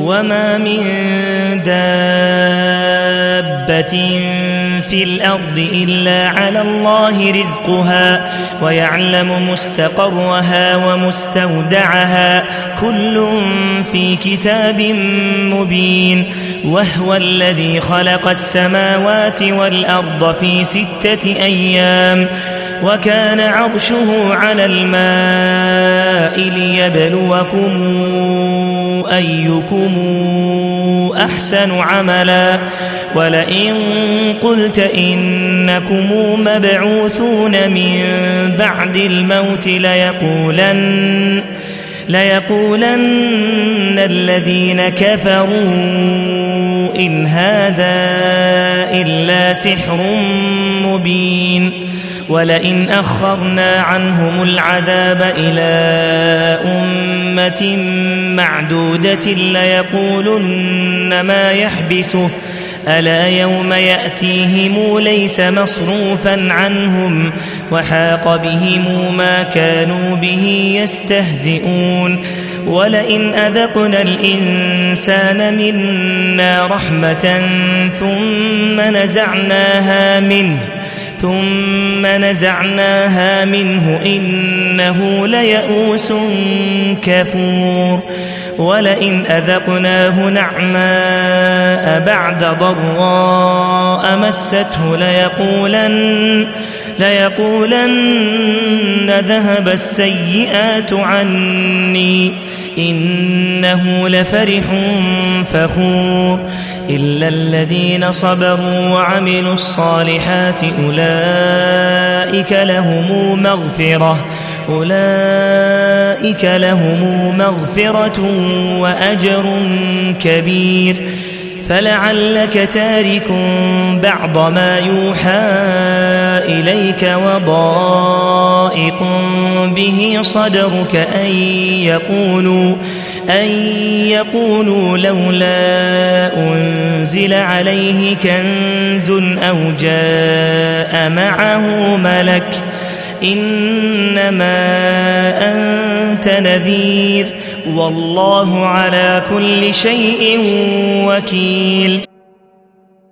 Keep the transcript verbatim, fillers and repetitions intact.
وما من دابة في الأرض إلا على الله رزقها ويعلم مستقرها ومستودعها كل في كتاب مبين وهو الذي خلق السماوات والأرض في ستة أيام وكان عرشه على الماء ليبلوكم أيكم أحسن عملا ولئن قلت إنكم مبعوثون من بعد الموت ليقولن ليقولن الذين كفروا إن هذا إلا سحر مبين ولئن أخرنا عنهم العذاب إلى أمة معدودة ليقولن ما يحبسه ألا يوم يأتيهم ليس مصروفا عنهم وحاق بهم ما كانوا به يستهزئون ولئن أذقنا الإنسان منا رحمة ثم نزعناها منه ثم نزعناها منه إنه ليئوس كفور ولئن أذقناه نعماء بعد ضراء مسته ليقولن ليقولن ذهب السيئات عني إنه لفرح فخور إلا الذين صبروا وعملوا الصالحات أولئك لهم مغفرة أولئك لهم مغفرة وأجر كبير فلعلك تارك بعض ما يوحى إليك وضائق به صدرك أن يقولوا أن يقولوا لولا أنزل عليه كنز أو جاء معه ملك إنما أنت نذير والله على كل شيء وكيل.